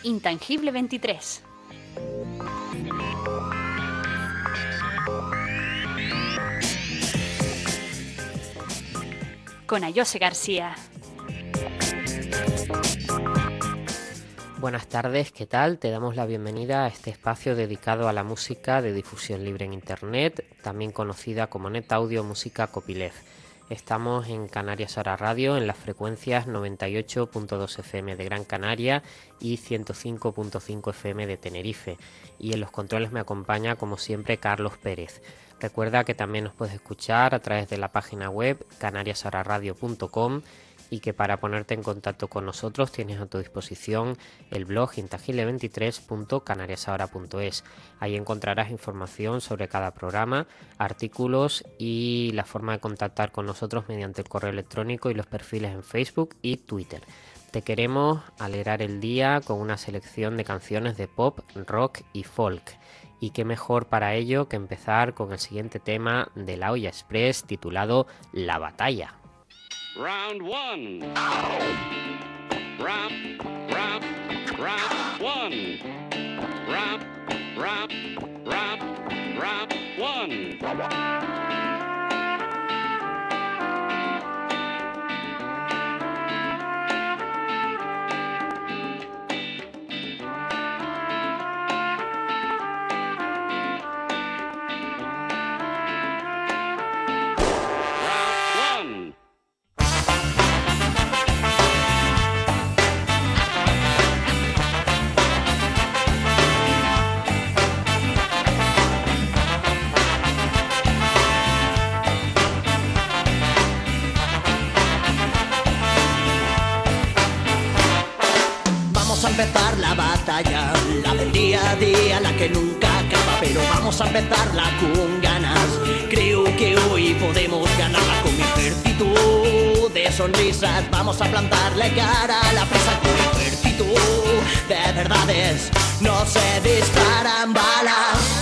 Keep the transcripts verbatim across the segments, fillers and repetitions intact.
Intangible veintitrés. Con Ayose García. Buenas tardes, ¿qué tal? Te damos la bienvenida a este espacio dedicado a la música de difusión libre en Internet, también conocida como Net Audio Música Copyleft. Estamos en Canarias Ahora Radio en las frecuencias noventa y ocho punto dos F M de Gran Canaria y ciento cinco punto cinco F M de Tenerife. Y en los controles me acompaña, como siempre, Carlos Pérez. Recuerda que también nos puedes escuchar a través de la página web canarias ahora radio punto com y que para ponerte en contacto con nosotros tienes a tu disposición el blog intangible veintitrés punto canarias ahora punto es. Ahí encontrarás información sobre cada programa, artículos y la forma de contactar con nosotros mediante el correo electrónico y los perfiles en Facebook y Twitter. Te queremos alegrar el día con una selección de canciones de pop, rock y folk. Y qué mejor para ello que empezar con el siguiente tema de La Olla Express titulado La Batalla. Round one. Rap, rap, rap, one. Rap, rap, rap, rap, one. Empezar la batalla, la del día a día, la que nunca acaba, pero vamos a empezarla con ganas. Creo que hoy podemos ganarla con mi ejército de sonrisas. Vamos a plantarle cara a la presa con mi ejército de verdades. No se disparan balas.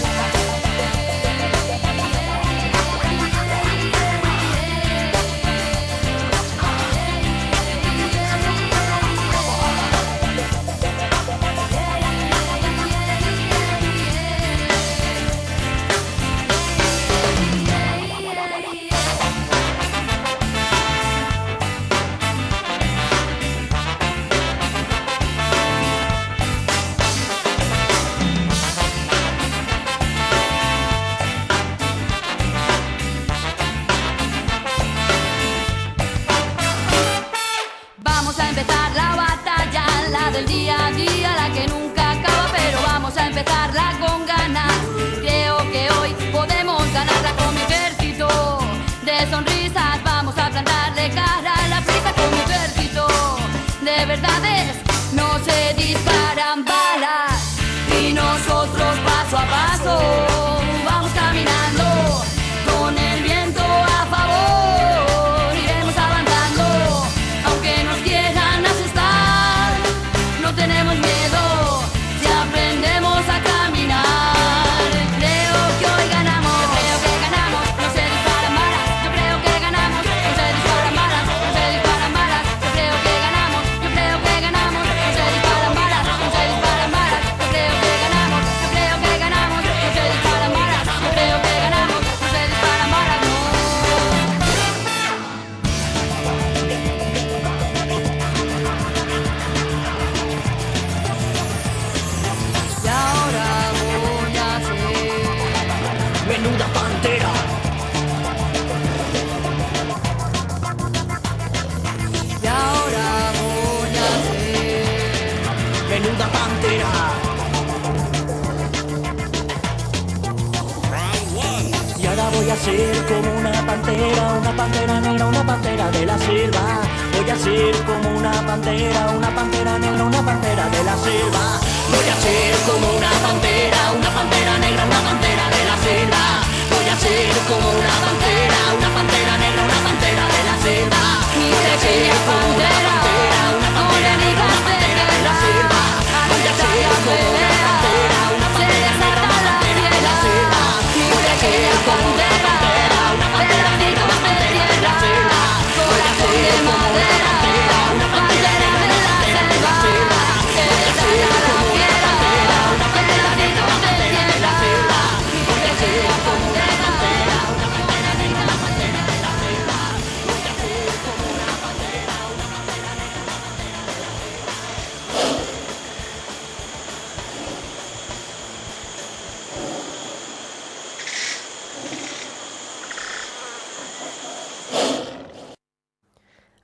Del día a día, la que nunca acaba, pero vamos a empezarla con ganas. Creo que hoy podemos ganarla con mi ejército de sonrisas. Vamos a plantarle cara a la prisa con mi ejército de verdades. No se disparan balas y nosotros paso a paso vamos caminando con el viento a favor. Iremos avanzando aunque nos quieran asustar. No tenemos miedo si aprendemos a caminar. Creo que hoy ganamos, yo creo que ganamos. No se disparan balas, yo creo que ganamos. No se disparan balas, no se disparan balas. Yo creo que ganamos, yo creo que ganamos. No se disparan balas, no se disparan balas. Yo creo que ganamos, yo creo que ganamos. No se disparan balas, yo creo que ganamos. No se disparan balas, no. Y ahora voy a ser Menuda pantera. Y ahora voy a ser Menuda pantera. Round one. Y ahora voy a ser como una pantera, una pantera negra, una pantera de la selva. Voy a ser como una pantera, una pantera negra, una pantera de la selva. Voy a ser como una pantera, una pantera negra, una pantera de la selva. Voy a ser como una pantera, una pantera negra, una pantera de la selva. mi Voy a ser pequeña como una pantera, pantera, una no pantera le negra, una digas de pantera de la guerra. selva. Voy a ser como una pantera, una pantera negra, una pantera de la selva. Voy a ser como una pantera, una pantera negra, una pantera de la selva. Voy a ser como una pantera, una pantera negra, una pantera de la selva. Voy a ser como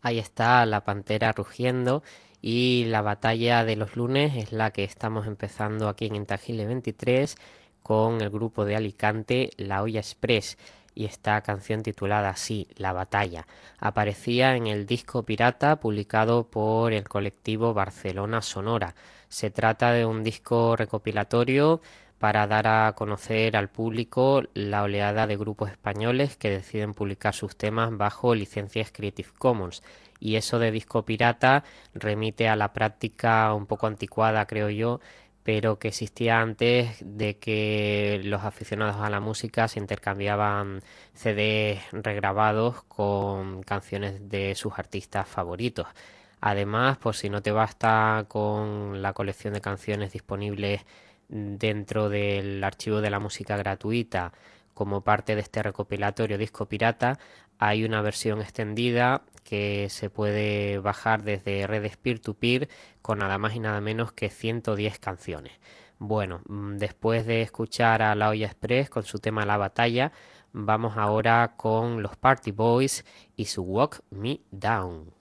Ahí está la pantera rugiendo y la batalla de los lunes es la que estamos empezando aquí en Intangible veintitrés con el grupo de Alicante La Olla Express y esta canción titulada así, La Batalla. Aparecía en el disco Pirata publicado por el colectivo Barcelona Sonora. Se trata de un disco recopilatorio para dar a conocer al público la oleada de grupos españoles que deciden publicar sus temas bajo licencias Creative Commons. Y eso de disco pirata remite a la práctica un poco anticuada, creo yo, pero que existía antes de que los aficionados a la música se intercambiaban C Ds regrabados con canciones de sus artistas favoritos. Además, por si no te basta con la colección de canciones disponibles dentro del archivo de la música gratuita como parte de este recopilatorio disco pirata, hay una versión extendida que se puede bajar desde redes peer-to-peer con nada más y nada menos que ciento diez canciones. Bueno, después de escuchar a La Olla Express con su tema La Batalla, vamos ahora con los Party Boys y su Walk Me Down.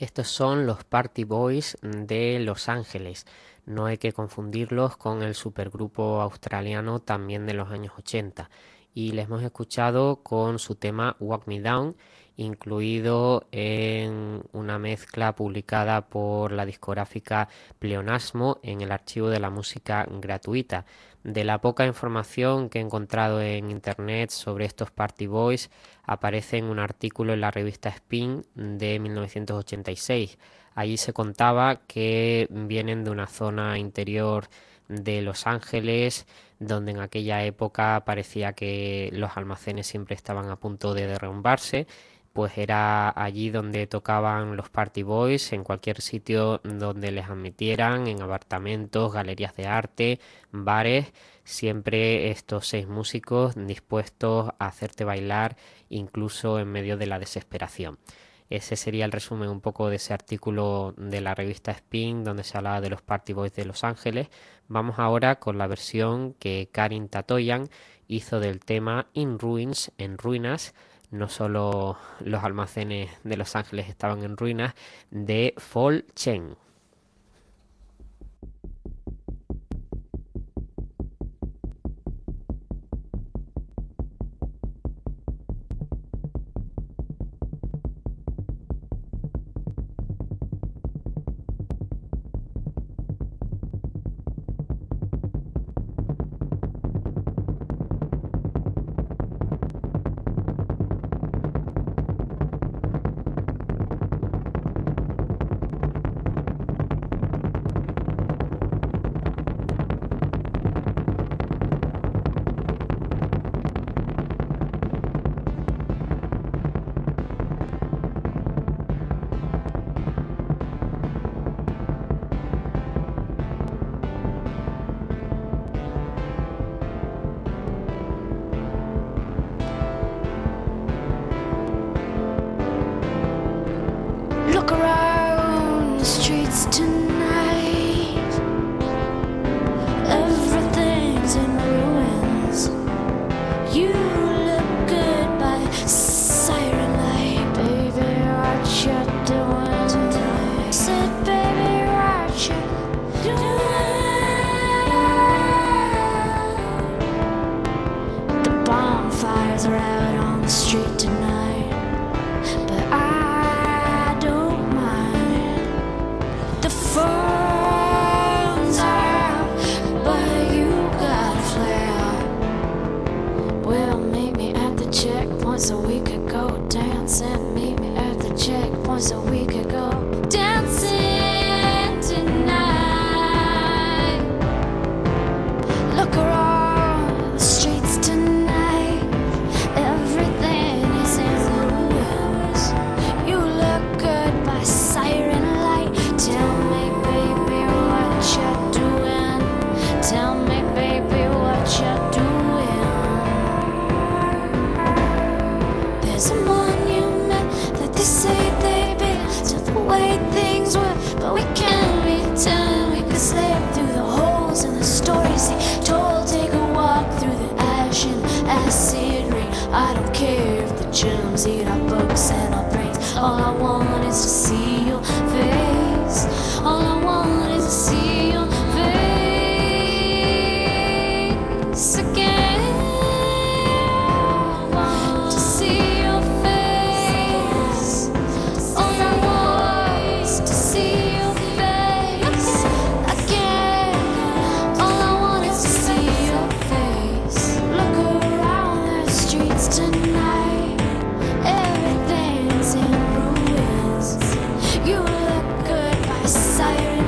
Estos son los Party Boys de Los Ángeles. No hay que confundirlos con el supergrupo australiano también de los años ochenta. Y les hemos escuchado con su tema Walk Me Down, incluido en una mezcla publicada por la discográfica Pleonasmo en el archivo de la música gratuita. De la poca información que he encontrado en internet sobre estos Party Boys, aparece en un artículo en la revista Spin de mil novecientos ochenta y seis. Allí se contaba que vienen de una zona interior de Los Ángeles, donde en aquella época parecía que los almacenes siempre estaban a punto de derrumbarse. Pues era allí donde tocaban los Party Boys, en cualquier sitio donde les admitieran, en apartamentos, galerías de arte, bares, siempre estos seis músicos dispuestos a hacerte bailar incluso en medio de la desesperación. Ese sería el resumen un poco de ese artículo de la revista Spin, donde se hablaba de los Party Boys de Los Ángeles. Vamos ahora con la versión que Karin Tatoyan hizo del tema In Ruins, en ruinas. No solo los almacenes de Los Ángeles estaban en ruinas, de Fall Chen. Look around the streets tonight. Everything's in ruins. You look good by siren light. Baby, what you doing tonight? Said, baby, what you doing? The bonfires are out on the street tonight, but I phones are out, but you got a flare. Well, meet me at the checkpoint so we could go dancing. Meet me at the checkpoint so we could go dancing tonight. Look around the streets tonight. Everything is in ruins. You look good by siren light. Tell me, baby, what you're doing. Tell me, baby, what you're doing. There's a monument that they say they built to the way things were, but we can't return. We could slip through the holes in the stories they told. Take a walk through the ash and acid rain. I don't care if the germs eat our books and our brains. All I want is to see your face. All I want is to see your face again. To see your face. All I want is to see your face again. All I want is to see your face. Look around the streets tonight. Everything's in ruins. You look good by siren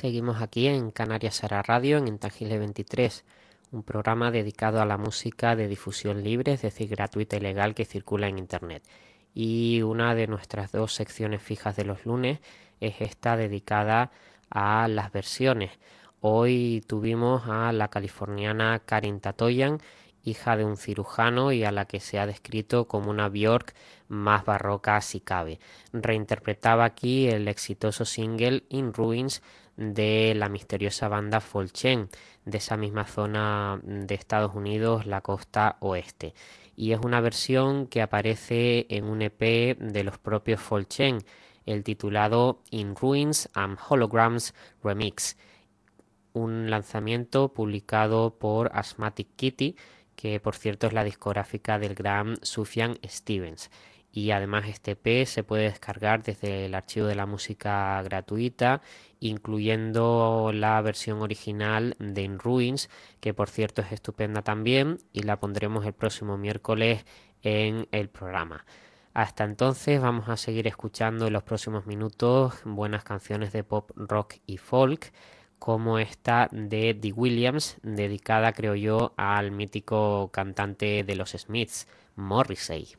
Seguimos aquí en Canarias Ara Radio, en Intangible veintitrés, un programa dedicado a la música de difusión libre, es decir, gratuita y legal, que circula en Internet. Y una de nuestras dos secciones fijas de los lunes es esta dedicada a las versiones. Hoy tuvimos a la californiana Karin Tatoyan, hija de un cirujano y a la que se ha descrito como una Björk más barroca si cabe. Reinterpretaba aquí el exitoso single In Ruins de la misteriosa banda Folchen, de esa misma zona de Estados Unidos, la costa oeste. Y es una versión que aparece en un E P de los propios Folchen, el titulado In Ruins and Holograms Remix, un lanzamiento publicado por Asthmatic Kitty, que por cierto es la discográfica del gran Sufjan Stevens. Y además este E P se puede descargar desde el archivo de la música gratuita, incluyendo la versión original de In Ruins, que por cierto es estupenda también, y la pondremos el próximo miércoles en el programa. Hasta entonces vamos a seguir escuchando en los próximos minutos buenas canciones de pop, rock y folk, como esta de Dee Williams, dedicada, creo yo, al mítico cantante de los Smiths, Morrissey.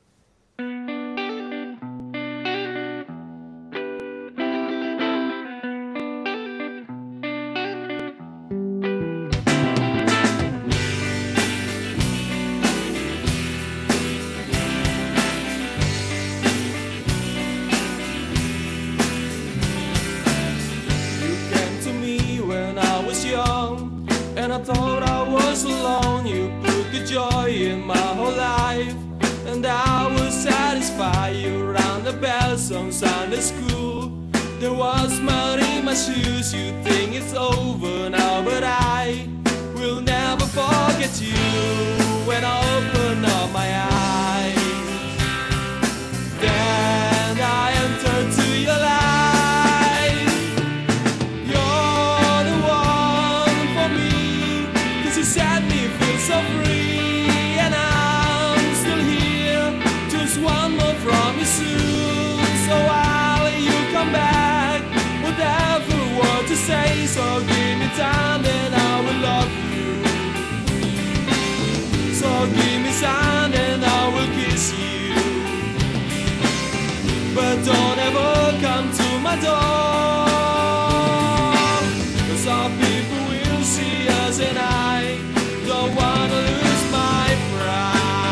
On Sunday school, there was mud in my shoes. You think it's over now, but I will never forget you. When I open up my eyes, then I enter to your life. You're the one for me, 'cause you set me feel so free, and I'm still here, just one more from you soon. So while you come back, whatever word to say, so give me time and I will love you. So give me time and I will kiss you. But don't ever come to my door, 'cause some people will see us and I don't wanna lose my pride.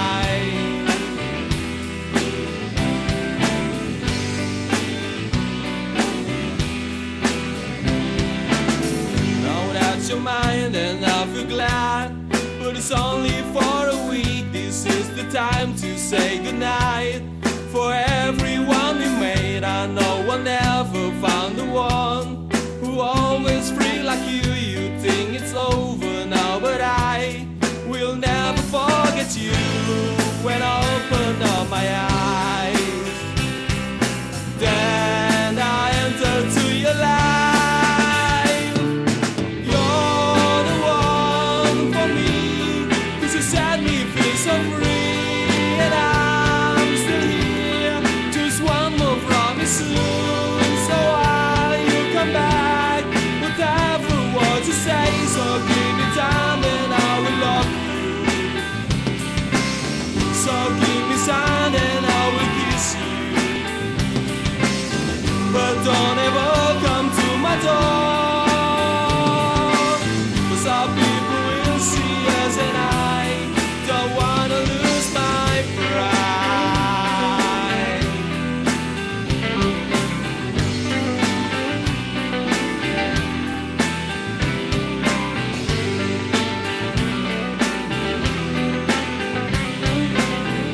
Your mind and I feel glad, but it's only for a week. This is the time to say goodnight. For everyone we made, I know one never found the one who always free like you. You think it's over now, but I will never forget you. When I open up my eyes, then I enter to your life. Set me feel so free, and I'm still here, just one more from you soon. So while you come back, whatever words you say, so give me time and I will love you. So give me sign and I will kiss you. But don't ever come to my door, 'cause our people will see us and I don't wanna lose my pride.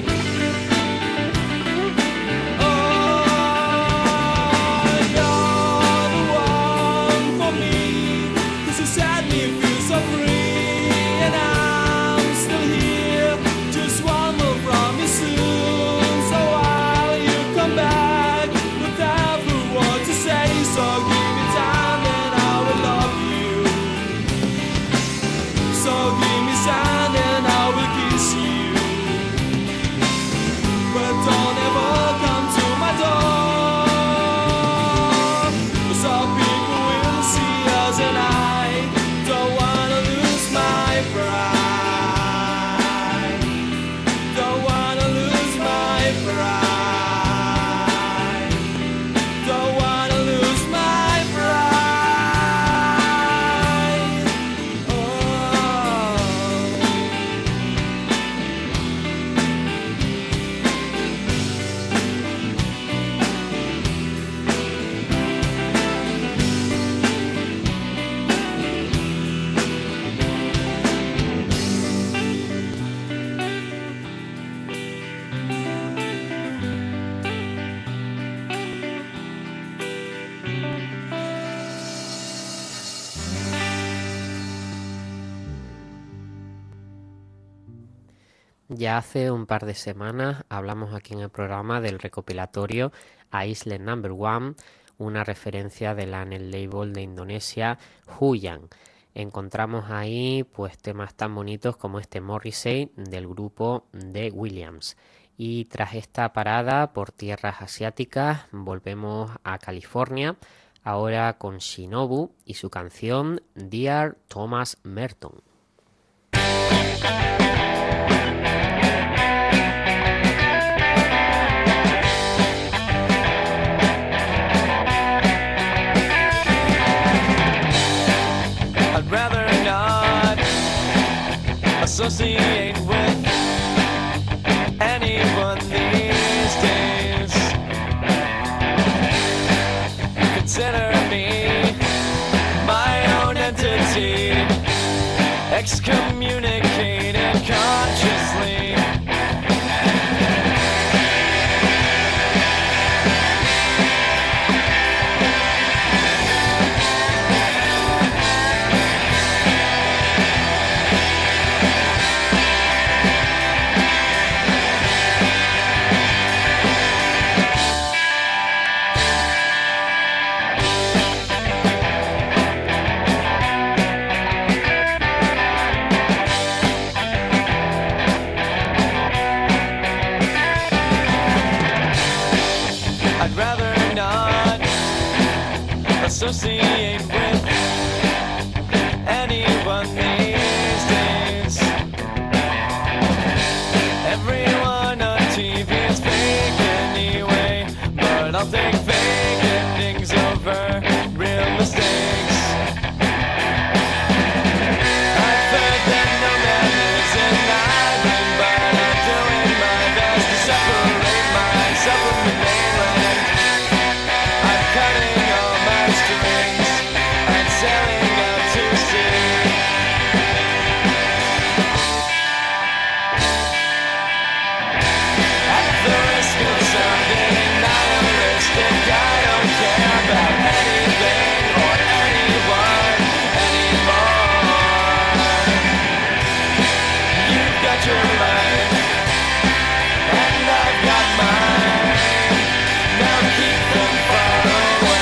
Oh, you're Ya hace un par de semanas hablamos aquí en el programa del recopilatorio Island Number One, una referencia de la en el label de Indonesia Huyan. Encontramos ahí pues temas tan bonitos como este Morrissey del grupo The Williams. Y tras esta parada por tierras asiáticas volvemos a California, ahora con Shinobu y su canción Dear Thomas Merton. I'd rather not associate with anyone these days. Consider me my own entity, excommunicated consciously. I'd rather not associate with anyone these days. Everyone on T V is fake anyway, but I'll take fake endings over real mistakes. I've heard that no man is an island, but I'm doing my best to separate myself from the mainland. I'm cutting all my strings and sailing out to sea. At the risk of sounding nihilistic, I don't care about anything or anyone anymore. You've got your life, and I've got mine. Now keep them far away.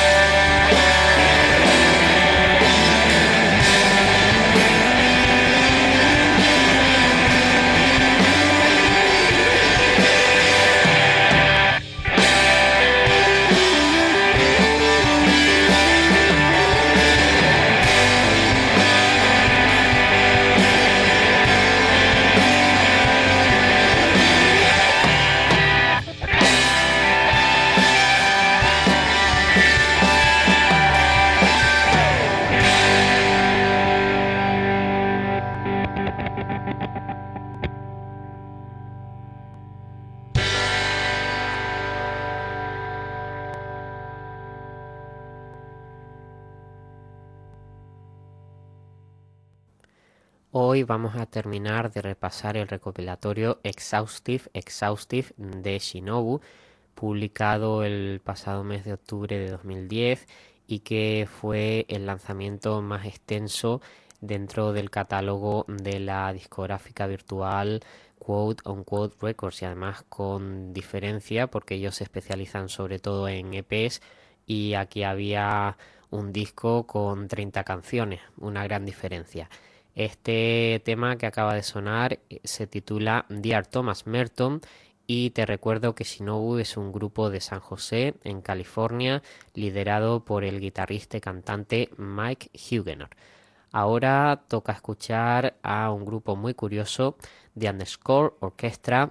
Hoy vamos a terminar de repasar el recopilatorio Exhaustive, Exhaustive de Shinobu, publicado el pasado mes de octubre de dos mil diez y que fue el lanzamiento más extenso dentro del catálogo de la discográfica virtual Quote Unquote Records, y además con diferencia porque ellos se especializan sobre todo en E Pes y aquí había un disco con treinta canciones, una gran diferencia. Este tema que acaba de sonar se titula Dear Thomas Merton y te recuerdo que Shinobu es un grupo de San José, en California, liderado por el guitarrista y cantante Mike Huguenot. Ahora toca escuchar a un grupo muy curioso, The Underscore Orchestra,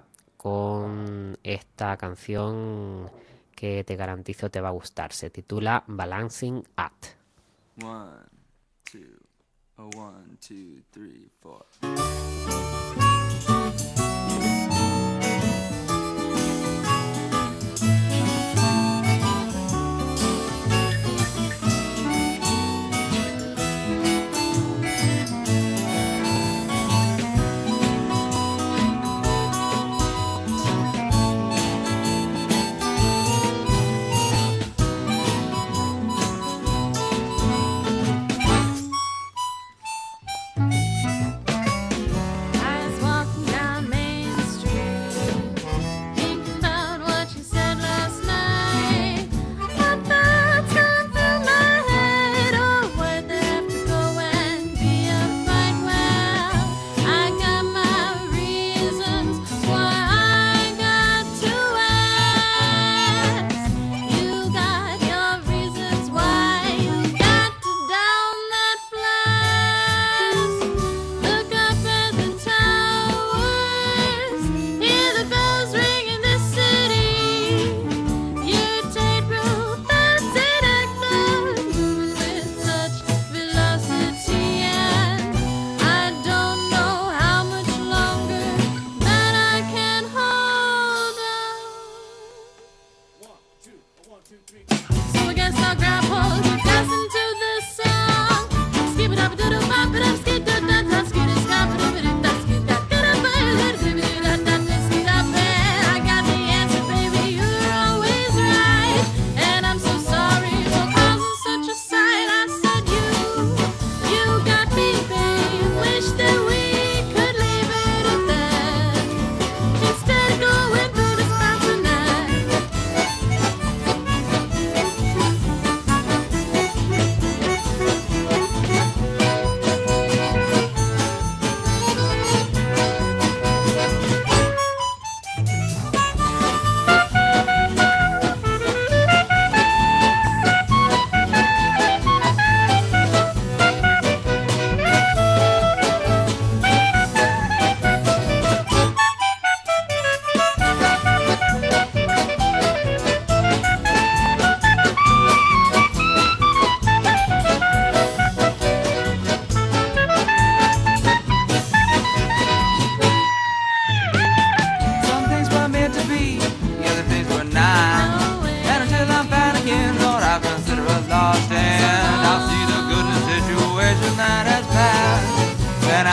con esta canción que te garantizo te va a gustar. Se titula Balancing Act. One, two, oh, one, two, three, four. I was walking down Main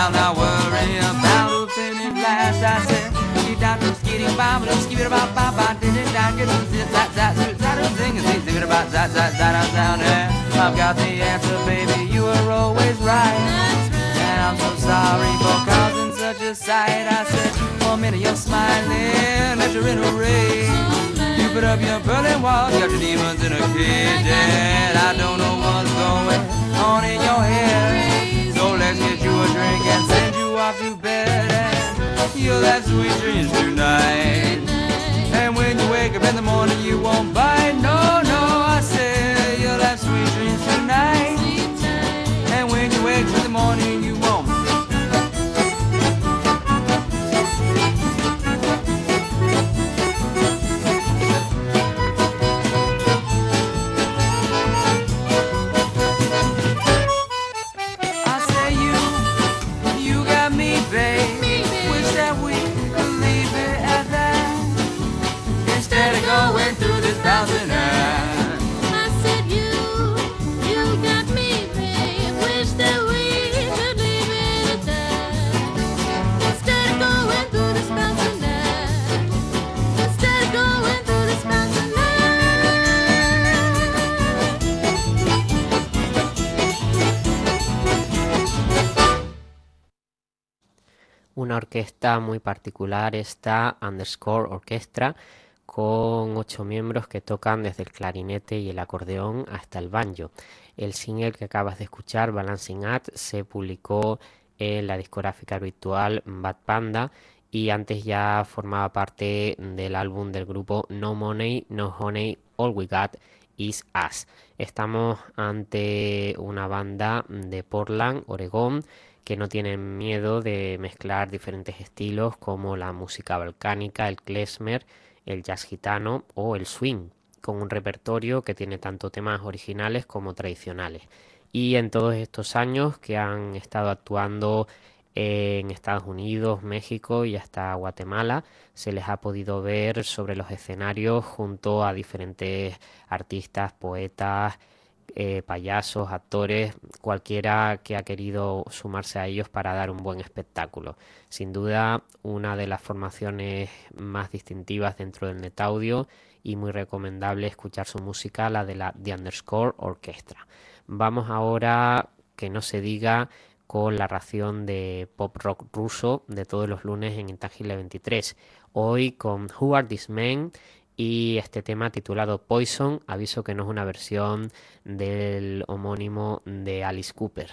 I'll not worry about who finished last. I said, you down to skitty bomb, let's give it about bye bye, did it down, get it, that, that, that, that, thing is easy, it about that, that, that, down there. I've got the answer, baby, you were always right. And I'm so sorry for causing such a sight. I said, for a minute you're smiling, that you're in a rage. You put up your Berlin Wall, got your demons in a cage. And I don't know what's going on in your head. So let's get you a drink and send you off to bed. And you'll have sweet dreams tonight. And when you wake up in the morning you won't bite. No, no, I said you'll have sweet dreams tonight. And when you wake up in the morning you won't. I said you, you got me, babe. Wish that we could leave it at that. Instead of going through this mountain night. Instead of going through this mountain night. Una orquesta muy particular, esta Underscore Orchestra, con ocho miembros que tocan desde el clarinete y el acordeón hasta el banjo. El single que acabas de escuchar, Balancing Act, se publicó en la discográfica virtual Bad Panda y antes ya formaba parte del álbum del grupo No Money, No Honey, All We Got Is Us. Estamos ante una banda de Portland, Oregón, que no tienen miedo de mezclar diferentes estilos como la música balcánica, el klezmer, el jazz gitano o el swing, con un repertorio que tiene tanto temas originales como tradicionales. Y en todos estos años que han estado actuando en Estados Unidos, México y hasta Guatemala, se les ha podido ver sobre los escenarios junto a diferentes artistas, poetas, eh, payasos, actores, cualquiera que ha querido sumarse a ellos para dar un buen espectáculo. Sin duda, una de las formaciones más distintivas dentro del netaudio y muy recomendable escuchar su música, la de la The Underscore Orchestra. Vamos ahora, que no se diga, con la ración de pop rock ruso de todos los lunes en Intangible veintitrés. Hoy con Who Are These Men y este tema titulado Poison. Aviso que no es una versión del homónimo de Alice Cooper.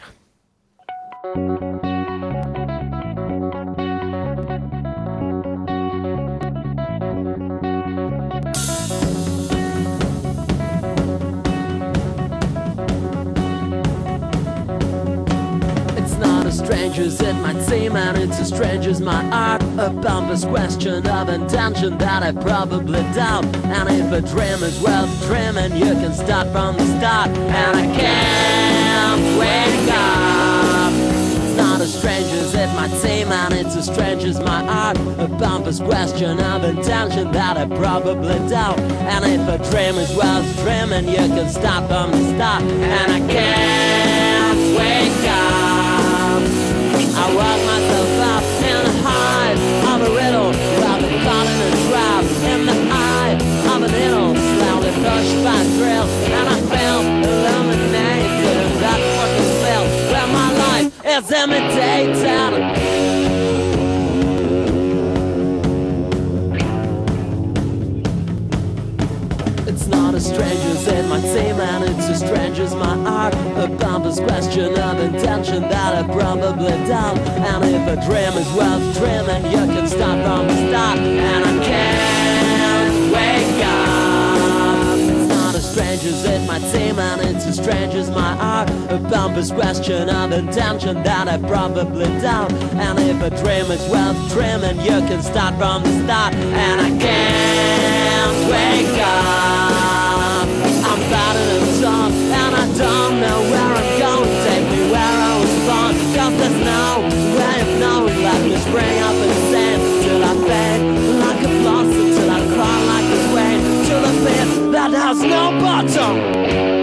Strangers it might seem, and it's a stranger's my art. A pompous question of intention that I probably doubt. And if a dream is worth dreaming, you can start from the start. And I can't wake up. It's not a stranger's it might seem, and it's a stranger's my art. A pompous question of intention that I probably doubt. And if a dream is worth dreaming, you can start from the start. And I can't wake up. I work myself up in the heart of a riddle, rather caught in a trap, in the eye of a needle, slowly pushed by a drill, and I felt illuminated, that fucking spell, where my life is imitated. It's not a stranger's it might seem, and it's a stranger's my art. A pompous question of intention that I probably doubt. And if a dream is worth dreaming, you can start from the start. And I can't wake up. It's not a stranger's it might seem, and it's a stranger's my art. A pompous question of intention that I probably doubt. And if a dream is worth dreaming, you can start from the start. And I can't wake up. I'm battered and soft, and I don't know where I'm going. Take me where I was born, cause there's no way of knowing. Let me spring up in sand till I fade like a blossom, till I cry like a rain, till the pit that has no bottom.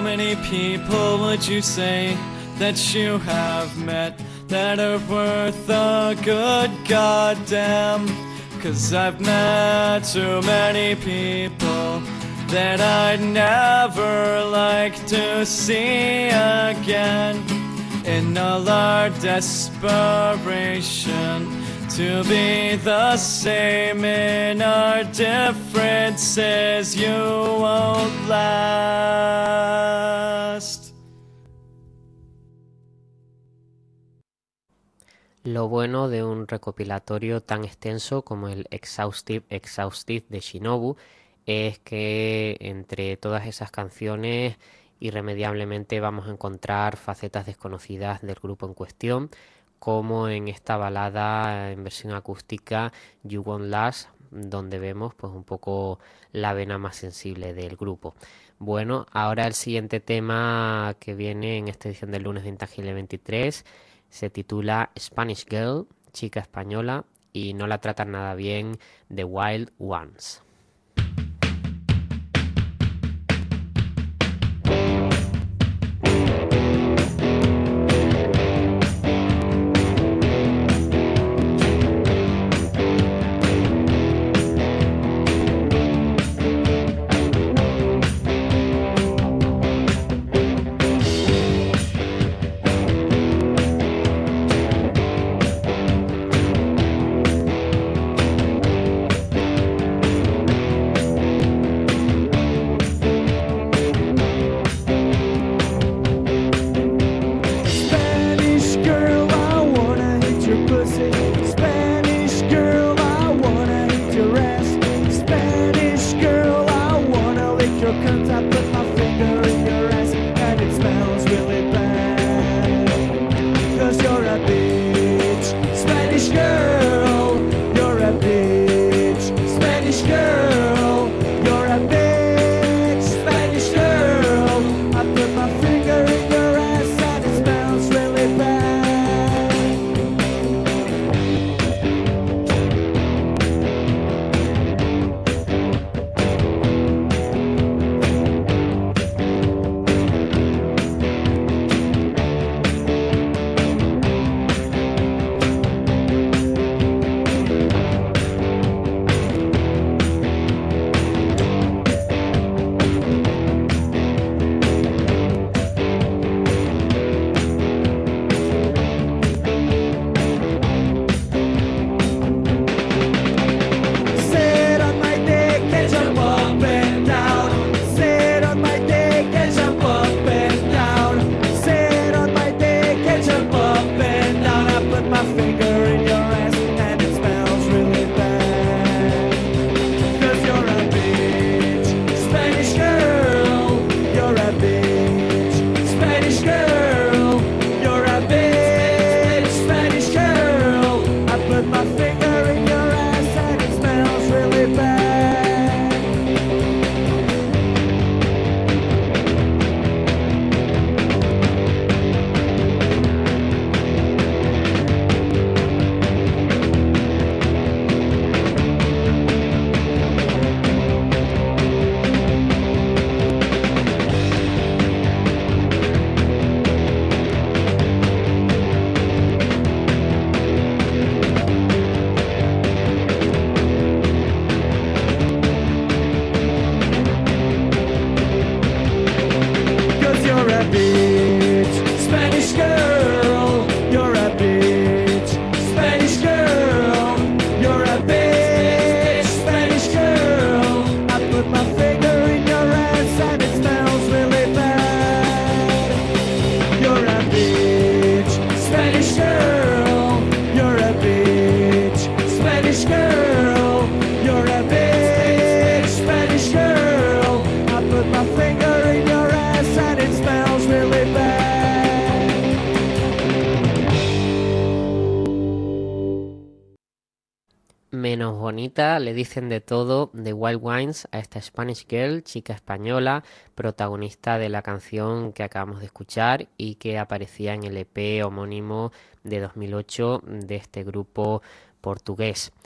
How many people would you say that you have met that are worth a good goddamn? 'Cause I've met too many people that I'd never like to see again. In all our desperation to be the same in our differences, you won't last. Lo bueno de un recopilatorio tan extenso como el Exhaustive Exhaustive de Shinobu es que entre todas esas canciones irremediablemente vamos a encontrar facetas desconocidas del grupo en cuestión, como en esta balada en versión acústica You Won't Last, donde vemos pues un poco la vena más sensible del grupo. Bueno, ahora el siguiente tema que viene en esta edición del lunes de Intangible veintitrés se titula Spanish Girl, chica española, y no la tratan nada bien, The Wild Ones. Menos bonita, le dicen de todo de Wild Ones a esta Spanish Girl, chica española, protagonista de la canción que acabamos de escuchar y que aparecía en el E P homónimo de dos mil ocho de este grupo portugués.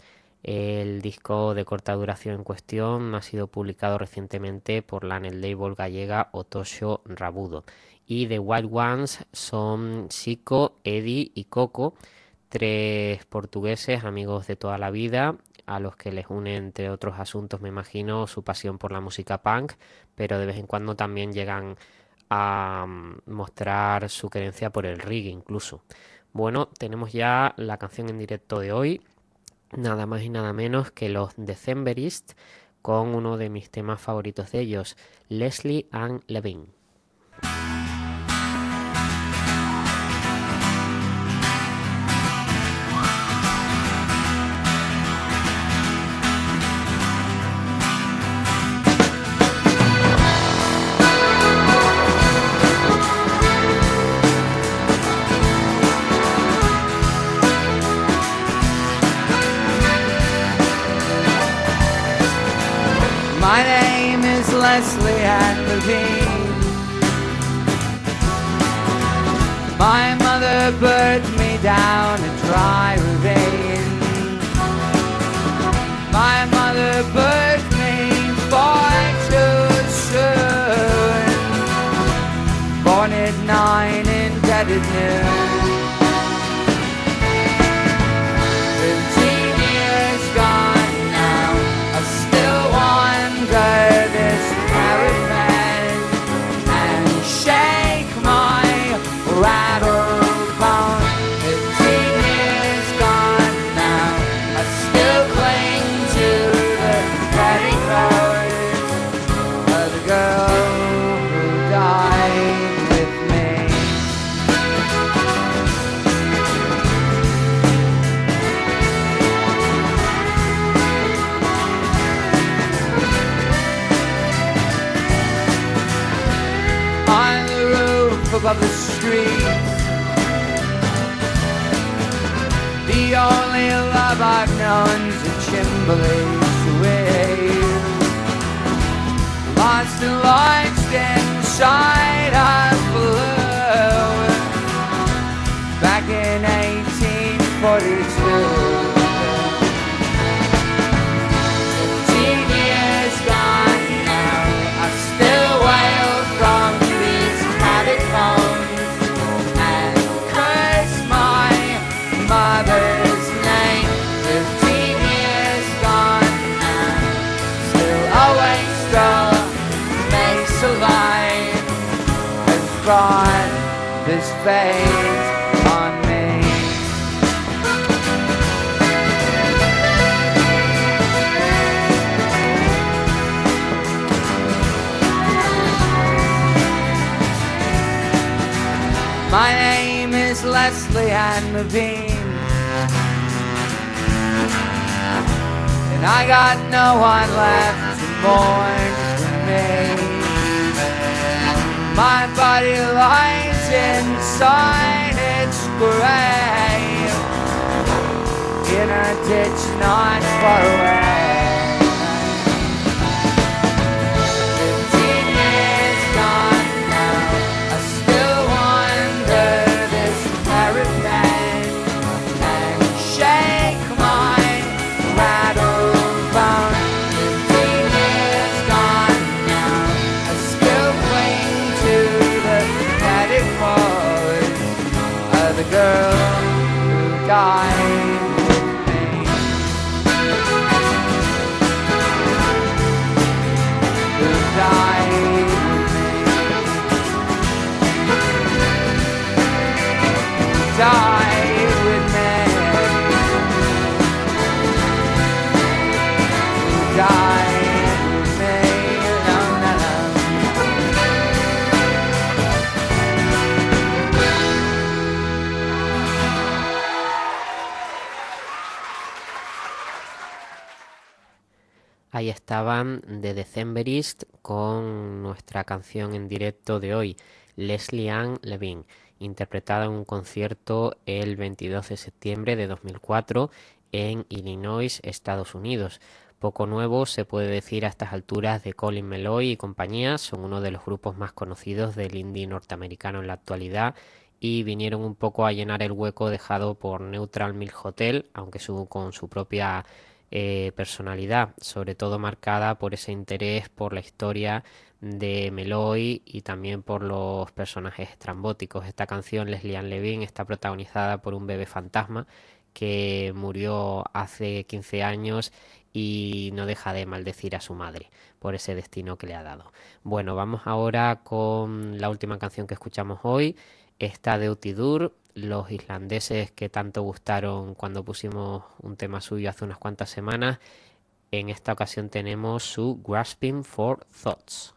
El disco de corta duración en cuestión ha sido publicado recientemente por la net label gallega Otosho Rabudo. Y The Wild Ones son Chico, Eddie y Coco, tres portugueses amigos de toda la vida, a los que les une, entre otros asuntos, me imagino, su pasión por la música punk, pero de vez en cuando también llegan a mostrar su querencia por el reggae incluso. Bueno, tenemos ya la canción en directo de hoy, nada más y nada menos que los Decemberists, con uno de mis temas favoritos de ellos, Leslie Ann Levine. My name is Leslie Ann Levine. My mother birthed me down a dry ravine. My mother birthed me far too soon. Born at nine and dead at noon. Fifteen years gone now, I still wonder this caravan and shake my rattled bone. Fifteen years gone now, I still cling to the petticoats of the girl who died with me. On the roof above the street, the only love I've known's a Chimbley's wave. Lost and launched inside a balloon back in eighteen forty-two. Fifteen years gone now, I still wail from these catacombs and curse my mother's name. Fifteen years gone now, still always strong, makes a line, has brought this fate on me. My name is Leslie Ann Levine, and I got no one left to mourn for me. My body lies inside its grave in a ditch not far away. Fifteen years gone now, I still wonder this caravan and shake my rattled bone. Fifteen years gone now, I still cling to the petticoats of the girl who died with me. Who died with me. Who died with me. Who died with me. No, no, no. Ahí estaban The Decemberists con nuestra canción en directo de hoy, Leslie Ann Levine, interpretada en un concierto el veintidós de septiembre de dos mil cuatro en Illinois, Estados Unidos. Poco nuevo se puede decir a estas alturas de Colin Meloy y compañía, son uno de los grupos más conocidos del indie norteamericano en la actualidad y vinieron un poco a llenar el hueco dejado por Neutral Milk Hotel, aunque su, con su propia eh, personalidad, sobre todo marcada por ese interés por la historia de Meloy y también por los personajes estrambóticos. Esta canción, Leslie Ann Levine, está protagonizada por un bebé fantasma que murió hace quince años y no deja de maldecir a su madre por ese destino que le ha dado. Bueno, vamos ahora con la última canción que escuchamos hoy, esta de Utidur, los islandeses que tanto gustaron cuando pusimos un tema suyo hace unas cuantas semanas. En esta ocasión tenemos su Grasping for Thoughts.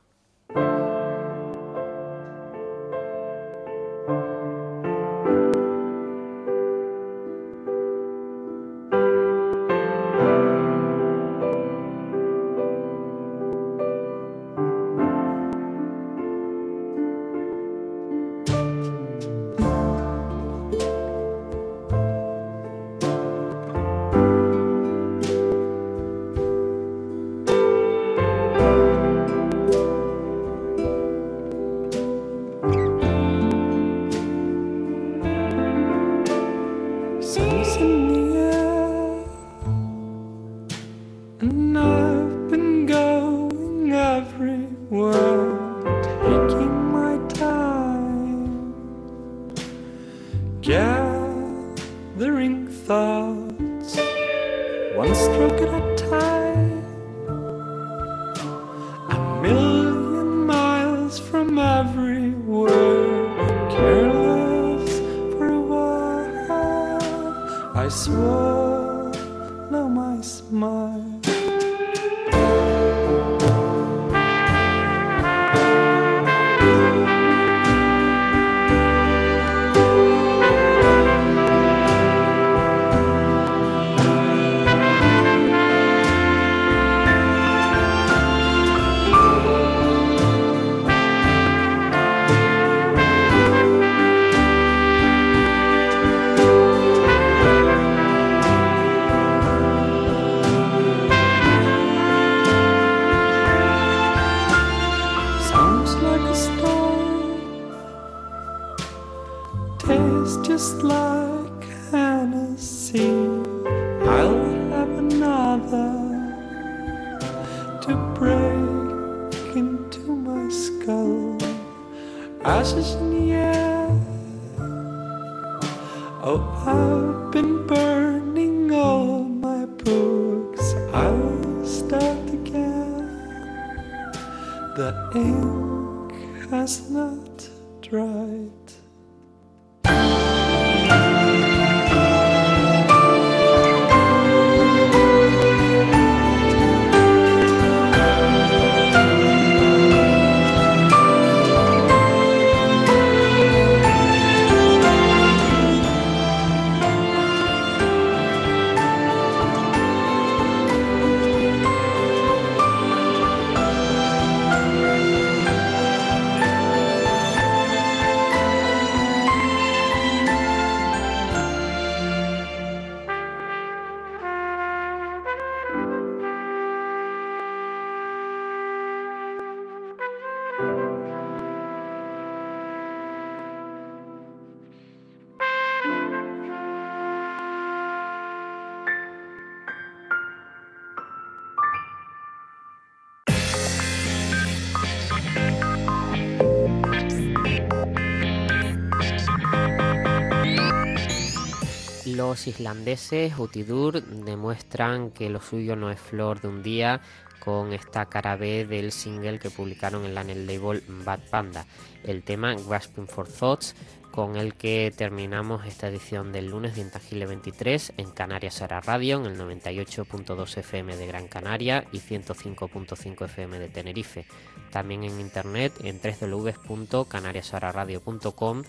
Los islandeses Utidur demuestran que lo suyo no es flor de un día con esta cara B del single que publicaron en la en el label Bad Panda, el tema Grasping for Thoughts, con el que terminamos esta edición del lunes de Intangible veintitrés en Canarias Ahora Radio, en el noventa y ocho punto dos F M de Gran Canaria y ciento cinco punto cinco F M de Tenerife. También en internet en doble u doble u doble u punto canarias ahora radio punto com,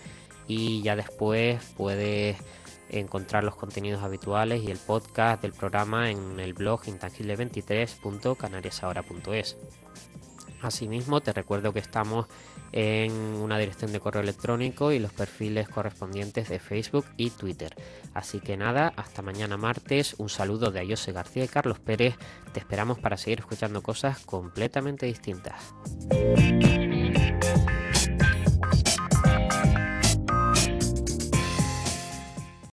y ya después puedes encontrar los contenidos habituales y el podcast del programa en el blog intangible veintitrés punto canarias ahora punto es. Asimismo, te recuerdo que estamos en una dirección de correo electrónico y los perfiles correspondientes de Facebook y Twitter. Así que nada, hasta mañana martes. Un saludo de Ayose García y Carlos Pérez. Te esperamos para seguir escuchando cosas completamente distintas.